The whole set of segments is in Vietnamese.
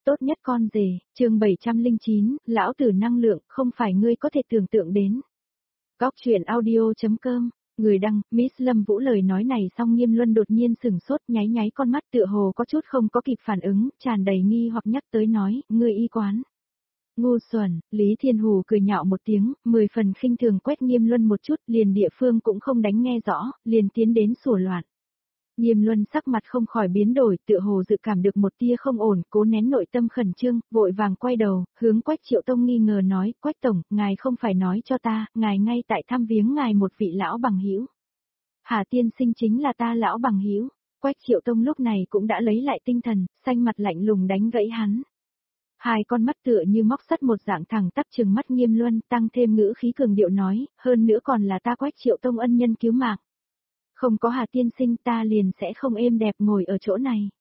Tốt nhất con rể, chương 709, lão tử năng lượng, không phải ngươi có thể tưởng tượng đến. Góc truyện audio.com, người đăng, Miss Lâm Vũ lời nói này xong Nghiêm Luân đột nhiên sửng sốt nháy nháy con mắt tựa hồ có chút không có kịp phản ứng, tràn đầy nghi hoặc nhắc tới nói, ngươi y quán. Ngu xuẩn, Lý Thiên Hù cười nhạo một tiếng, 10 phần khinh thường quét Nghiêm Luân một chút, liền địa phương cũng không đánh nghe rõ, liền tiến đến sủa loạn. Nghiêm Luân sắc mặt không khỏi biến đổi, tựa hồ dự cảm được một tia không ổn, cố nén nội tâm khẩn trương, vội vàng quay đầu, hướng Quách Triệu Tông nghi ngờ nói, Quách Tổng, ngài không phải nói cho ta, ngài ngay tại thăm viếng ngài một vị lão bằng hữu. Hà tiên sinh chính là ta lão bằng hữu. Quách Triệu Tông lúc này cũng đã lấy lại tinh thần, xanh mặt lạnh lùng đánh gãy hắn. Hai con mắt tựa như móc sắt một dạng thẳng tắp trừng mắt Nghiêm Luân, tăng thêm ngữ khí cường điệu nói, hơn nữa còn là ta Quách Triệu Tông ân nhân cứu mạng. Không có Hà tiên sinh ta liền sẽ không êm đẹp ngồi ở chỗ này.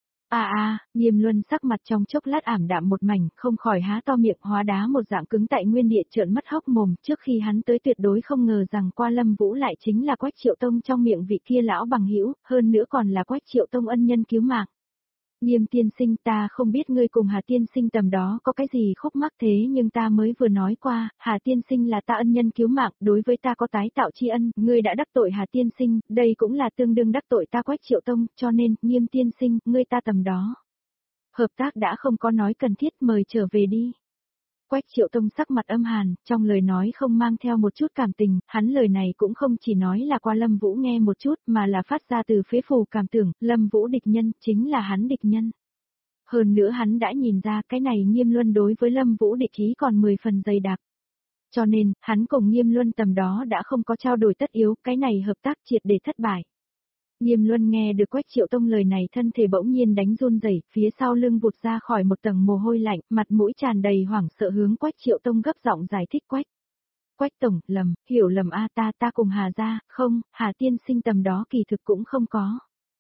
Nghiêm Luân sắc mặt trong chốc lát ảm đạm một mảnh, không khỏi há to miệng hóa đá một dạng cứng tại nguyên địa trợn mắt hốc mồm, trước khi hắn tới tuyệt đối không ngờ rằng qua Lâm Vũ lại chính là Quách Triệu Tông trong miệng vị kia lão bằng hữu, hơn nữa còn là Quách Triệu Tông ân nhân cứu mạng. Nghiêm tiên sinh ta không biết ngươi cùng Hà tiên sinh tầm đó có cái gì khúc mắc thế nhưng ta mới vừa nói qua, Hà tiên sinh là ta ân nhân cứu mạng, đối với ta có tái tạo tri ân, ngươi đã đắc tội Hà tiên sinh, đây cũng là tương đương đắc tội ta Quách Triệu Tông, cho nên, Nghiêm tiên sinh, ngươi ta tầm đó. Hợp tác đã không có nói cần thiết, mời trở về đi. Quách Triệu Tông sắc mặt âm hàn, trong lời nói không mang theo một chút cảm tình, hắn lời này cũng không chỉ nói là qua Lâm Vũ nghe một chút mà là phát ra từ phế phù cảm tưởng, Lâm Vũ địch nhân, chính là hắn địch nhân. Hơn nữa hắn đã nhìn ra cái này Nghiêm Luân đối với Lâm Vũ địch ý còn 10 phần dày đặc. Cho nên, hắn cùng Nghiêm Luân tầm đó đã không có trao đổi tất yếu, cái này hợp tác triệt để thất bại. Nghiêm Luân nghe được Quách Triệu Tông lời này thân thể bỗng nhiên đánh run rẩy, phía sau lưng vụt ra khỏi một tầng mồ hôi lạnh, mặt mũi tràn đầy hoảng sợ hướng Quách Triệu Tông gấp giọng giải thích Quách Tổng, hiểu lầm ta cùng Hà gia, không, Hà tiên sinh tầm đó kỳ thực cũng không có.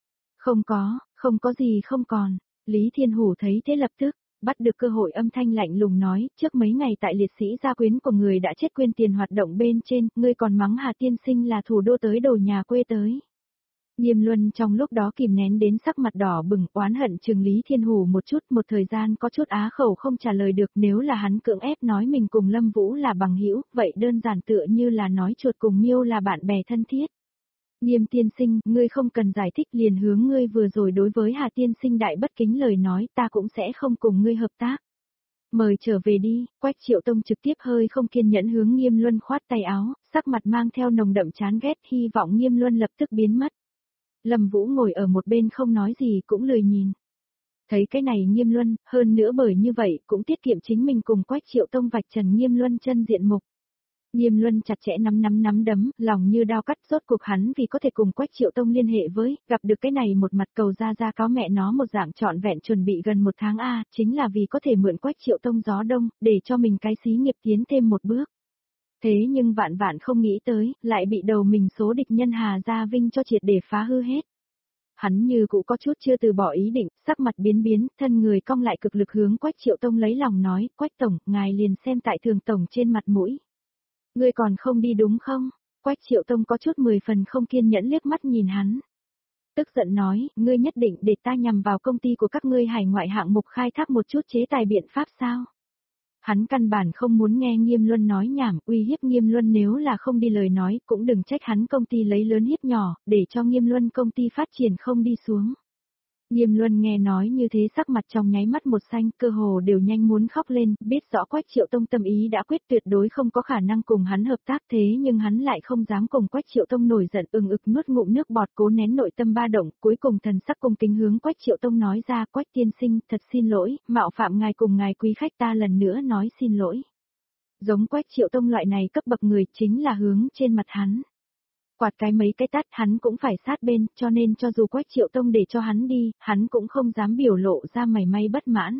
Không có gì không còn, Lý Thiên Hủ thấy thế lập tức, bắt được cơ hội âm thanh lạnh lùng nói, trước mấy ngày tại liệt sĩ gia quyến của người đã chết quên tiền hoạt động bên trên, ngươi còn mắng Hà tiên sinh là thủ đô tới đồ nhà quê tới. Nghiêm Luân trong lúc đó kìm nén đến sắc mặt đỏ bừng, oán hận trừng Lý Thiên Hủ một chút, một thời gian có chút á khẩu không trả lời được, nếu là hắn cưỡng ép nói mình cùng Lâm Vũ là bằng hữu, vậy đơn giản tựa như là nói chuột cùng miêu là bạn bè thân thiết. Nghiêm tiên sinh, ngươi không cần giải thích, liền hướng ngươi vừa rồi đối với Hà tiên sinh đại bất kính lời nói, ta cũng sẽ không cùng ngươi hợp tác. Mời trở về đi, Quách Triệu Tông trực tiếp hơi không kiên nhẫn hướng Nghiêm Luân khoát tay áo, sắc mặt mang theo nồng đậm chán ghét, hy vọng Nghiêm Luân lập tức biến mất. Lâm Vũ ngồi ở một bên không nói gì cũng lười nhìn. Thấy cái này Nghiêm Luân, hơn nữa bởi như vậy cũng tiết kiệm chính mình cùng Quách Triệu Tông vạch trần Nghiêm Luân chân diện mục. Nghiêm Luân chặt chẽ nắm đấm, lòng như đao cắt, rốt cuộc hắn vì có thể cùng Quách Triệu Tông liên hệ với, gặp được cái này một mặt cầu ra cáo mẹ nó một dạng trọn vẹn chuẩn bị gần một tháng chính là vì có thể mượn Quách Triệu Tông gió đông, để cho mình cái xí nghiệp tiến thêm một bước. Thế nhưng vạn vạn không nghĩ tới, lại bị đầu mình số địch nhân Hà Gia Vinh cho triệt để phá hư hết. Hắn như cũng có chút chưa từ bỏ ý định, sắc mặt biến, thân người cong lại cực lực hướng Quách Triệu Tông lấy lòng nói, Quách Tổng, ngài liền xem tại Thường Tổng trên mặt mũi. Ngươi còn không đi đúng không? Quách Triệu Tông có chút 10 phần không kiên nhẫn liếc mắt nhìn hắn. Tức giận nói, ngươi nhất định để ta nhằm vào công ty của các ngươi hải ngoại hạng mục khai thác một chút chế tài biện pháp sao? Hắn căn bản không muốn nghe Nghiêm Luân nói nhảm, uy hiếp Nghiêm Luân nếu là không đi lời nói, cũng đừng trách hắn công ty lấy lớn hiếp nhỏ, để cho Nghiêm Luân công ty phát triển không đi xuống. Nghiêm Luân nghe nói như thế sắc mặt trong nháy mắt một xanh, cơ hồ đều nhanh muốn khóc lên, biết rõ Quách Triệu Tông tâm ý đã quyết tuyệt đối không có khả năng cùng hắn hợp tác thế nhưng hắn lại không dám cùng Quách Triệu Tông nổi giận ực nuốt ngụm nước bọt cố nén nội tâm ba động, cuối cùng thần sắc cung kính hướng Quách Triệu Tông nói ra Quách tiên sinh, thật xin lỗi, mạo phạm ngài cùng ngài quý khách ta lần nữa nói xin lỗi. Giống Quách Triệu Tông loại này cấp bậc người chính là hướng trên mặt hắn. Quạt cái mấy cái tát hắn cũng phải sát bên, cho nên cho dù Quách Triệu Tông để cho hắn đi, hắn cũng không dám biểu lộ ra mảy may bất mãn.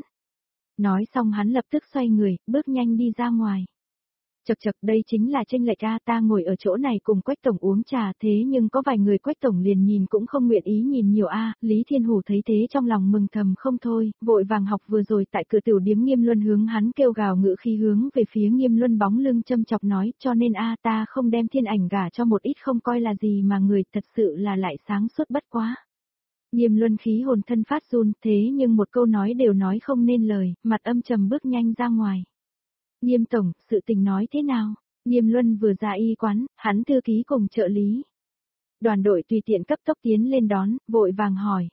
Nói xong hắn lập tức xoay người, bước nhanh đi ra ngoài. Chậc đây chính là chênh lệch ta ngồi ở chỗ này cùng Quách Tổng uống trà thế nhưng có vài người Quách Tổng liền nhìn cũng không nguyện ý nhìn nhiều Lý Thiên Hủ thấy thế trong lòng mừng thầm không thôi, vội vàng học vừa rồi tại cửa tiểu điếm Nghiêm Luân hướng hắn kêu gào ngự khi hướng về phía Nghiêm Luân bóng lưng châm chọc nói cho nên ta không đem thiên ảnh gả cho một ít không coi là gì mà người thật sự là lại sáng suốt bất quá. Nghiêm Luân khí hồn thân phát run, thế nhưng một câu nói đều nói không nên lời, mặt âm trầm bước nhanh ra ngoài. Nghiêm tổng, sự tình nói thế nào? Nghiêm Luân vừa ra y quán, hắn thư ký cùng trợ lý. Đoàn đội tùy tiện cấp tốc tiến lên đón, vội vàng hỏi.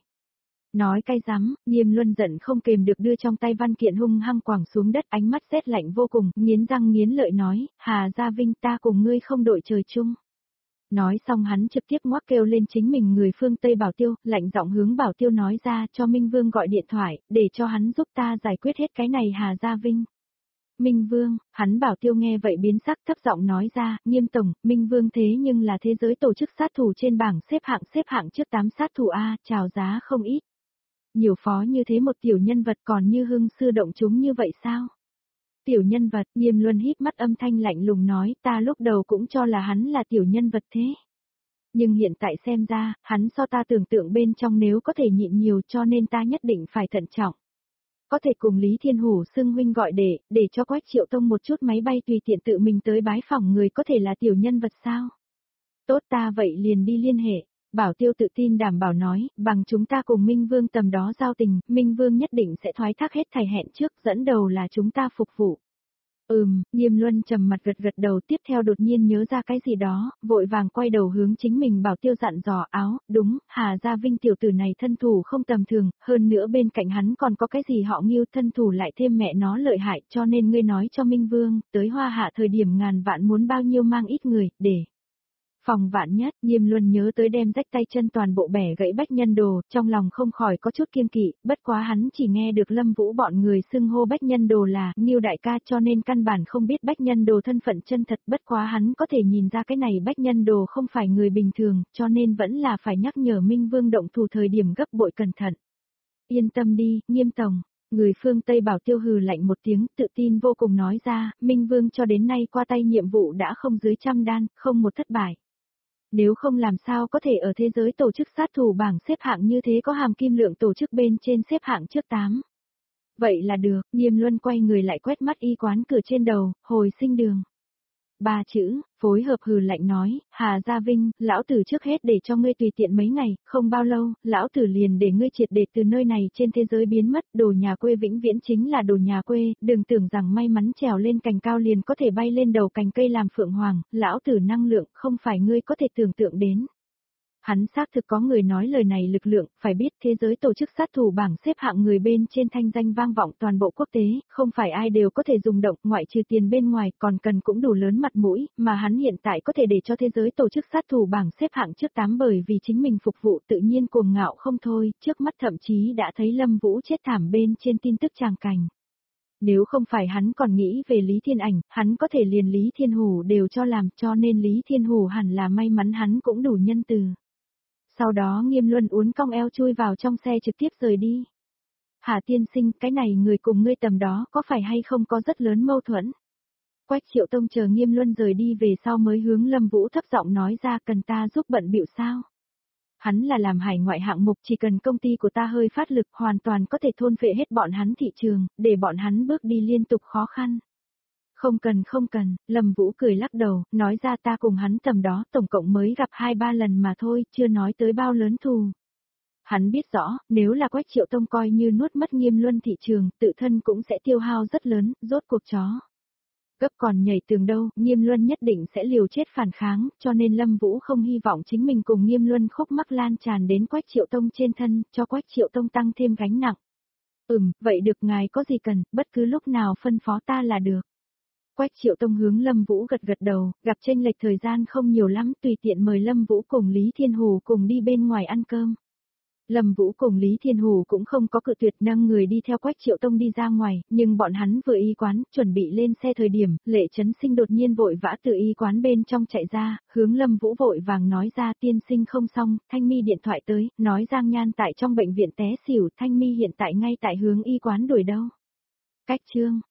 Nói cay rắm, Nghiêm Luân giận không kềm được đưa trong tay văn kiện hung hăng quẳng xuống đất, ánh mắt rét lạnh vô cùng, nghiến răng nghiến lợi nói, Hà Gia Vinh, ta cùng ngươi không đội trời chung. Nói xong hắn trực tiếp ngoác kêu lên chính mình người phương Tây Bảo Tiêu, lạnh giọng hướng Bảo Tiêu nói ra cho Minh Vương gọi điện thoại, để cho hắn giúp ta giải quyết hết cái này Hà Gia Vinh. Minh Vương, hắn Bảo Tiêu nghe vậy biến sắc, thấp giọng nói ra, Nghiêm tổng, Minh Vương thế nhưng là thế giới tổ chức sát thủ trên bảng xếp hạng trước 8 sát thủ A, chào giá không ít. Nhiều phó như thế một tiểu nhân vật còn như hưng sư động chúng như vậy sao? Tiểu nhân vật, Nghiêm Luân híp mắt âm thanh lạnh lùng nói, ta lúc đầu cũng cho là hắn là tiểu nhân vật thế. Nhưng hiện tại xem ra, hắn so ta tưởng tượng bên trong nếu có thể nhịn nhiều cho nên ta nhất định phải thận trọng. Có thể cùng Lý Thiên Hủ xưng huynh gọi để cho Quách Triệu Tông một chút máy bay tùy tiện tự mình tới bái phỏng người có thể là tiểu nhân vật sao? Tốt ta vậy liền đi liên hệ. Bảo Tiêu tự tin đảm bảo nói, bằng chúng ta cùng Minh Vương tầm đó giao tình, Minh Vương nhất định sẽ thoái thác hết thầy hẹn trước, dẫn đầu là chúng ta phục vụ. Nghiêm Luân trầm mặt gật gật đầu, tiếp theo đột nhiên nhớ ra cái gì đó, vội vàng quay đầu hướng chính mình Bảo Tiêu dặn dò áo, đúng, Hà Gia Vinh tiểu tử này thân thủ không tầm thường, hơn nữa bên cạnh hắn còn có cái gì họ Ngưu thân thủ lại thêm mẹ nó lợi hại, cho nên ngươi nói cho Minh Vương, tới Hoa Hạ thời điểm ngàn vạn muốn bao nhiêu mang ít người, để phòng vạn nhất. Nghiêm Luân nhớ tới đem rách tay chân toàn bộ bẻ gãy Bách Nhân Đồ, trong lòng không khỏi có chút kiêng kỵ, bất quá hắn chỉ nghe được Lâm Vũ bọn người xưng hô Bách Nhân Đồ là Ngưu đại ca cho nên căn bản không biết Bách Nhân Đồ thân phận chân thật, bất quá hắn có thể nhìn ra cái này Bách Nhân Đồ không phải người bình thường, cho nên vẫn là phải nhắc nhở Minh Vương động thủ thời điểm gấp bội cẩn thận. Yên tâm đi, Nghiêm tổng. Người phương Tây Bảo Tiêu hừ lạnh một tiếng, tự tin vô cùng nói ra, Minh Vương cho đến nay qua tay nhiệm vụ đã không dưới 100 đan, không một thất bại. Nếu không làm sao có thể ở thế giới tổ chức sát thủ bảng xếp hạng như thế có hàm kim lượng tổ chức bên trên xếp hạng trước 8. Vậy là được, Nghiêm Luân quay người lại quét mắt y quán cửa trên đầu, hồi sinh đường. 3 chữ, phối hợp hừ lạnh nói, Hà Gia Vinh, lão tử trước hết để cho ngươi tùy tiện mấy ngày, không bao lâu, lão tử liền để ngươi triệt để từ nơi này trên thế giới biến mất, đồ nhà quê vĩnh viễn chính là đồ nhà quê, đừng tưởng rằng may mắn trèo lên cành cao liền có thể bay lên đầu cành cây làm phượng hoàng, lão tử năng lượng không phải ngươi có thể tưởng tượng đến. Hắn xác thực có người nói lời này lực lượng, phải biết thế giới tổ chức sát thủ bảng xếp hạng người bên trên thanh danh vang vọng toàn bộ quốc tế, không phải ai đều có thể dùng động, ngoại trừ tiền bên ngoài còn cần cũng đủ lớn mặt mũi, mà hắn hiện tại có thể để cho thế giới tổ chức sát thủ bảng xếp hạng trước 8 bởi vì chính mình phục vụ tự nhiên cuồng ngạo không thôi, trước mắt thậm chí đã thấy Lâm Vũ chết thảm bên trên tin tức tràng cảnh. Nếu không phải hắn còn nghĩ về Lý Thiên Ảnh, hắn có thể liền Lý Thiên Hủ đều cho làm, cho nên Lý Thiên Hủ hẳn là may mắn hắn cũng đủ nhân từ. Sau đó Nghiêm Luân uốn cong eo chui vào trong xe trực tiếp rời đi. Hà tiên sinh, cái này người cùng ngươi tầm đó có phải hay không có rất lớn mâu thuẫn? Quách Triệu Tông chờ Nghiêm Luân rời đi về sau mới hướng Lâm Vũ thấp giọng nói ra cần ta giúp bận bịu sao? Hắn là làm hải ngoại hạng mục, chỉ cần công ty của ta hơi phát lực hoàn toàn có thể thôn phệ hết bọn hắn thị trường, để bọn hắn bước đi liên tục khó khăn. Không cần, Lâm Vũ cười lắc đầu, nói ra ta cùng hắn tầm đó tổng cộng mới gặp 2-3 lần mà thôi, chưa nói tới bao lớn thù. Hắn biết rõ, nếu là Quách Triệu Tông coi như nuốt mất Nghiêm Luân thị trường, tự thân cũng sẽ tiêu hao rất lớn, rốt cuộc chó. Gấp còn nhảy tường đâu, Nghiêm Luân nhất định sẽ liều chết phản kháng, cho nên Lâm Vũ không hy vọng chính mình cùng Nghiêm Luân khúc mắc lan tràn đến Quách Triệu Tông trên thân, cho Quách Triệu Tông tăng thêm gánh nặng. Vậy được ngài có gì cần, bất cứ lúc nào phân phó ta là được. Quách Triệu Tông hướng Lâm Vũ gật gật đầu, gặp chênh lệch thời gian không nhiều lắm, tùy tiện mời Lâm Vũ cùng Lý Thiên Hủ cùng đi bên ngoài ăn cơm. Lâm Vũ cùng Lý Thiên Hủ cũng không có cự tuyệt nâng người đi theo Quách Triệu Tông đi ra ngoài, nhưng bọn hắn vừa y quán, chuẩn bị lên xe thời điểm, Lệ Chấn Sinh đột nhiên vội vã từ y quán bên trong chạy ra, hướng Lâm Vũ vội vàng nói ra tiên sinh không xong, Thanh Mi điện thoại tới, nói Giang Nhan tại trong bệnh viện té xỉu, Thanh Mi hiện tại ngay tại hướng y quán đuổi đâu. Cách chương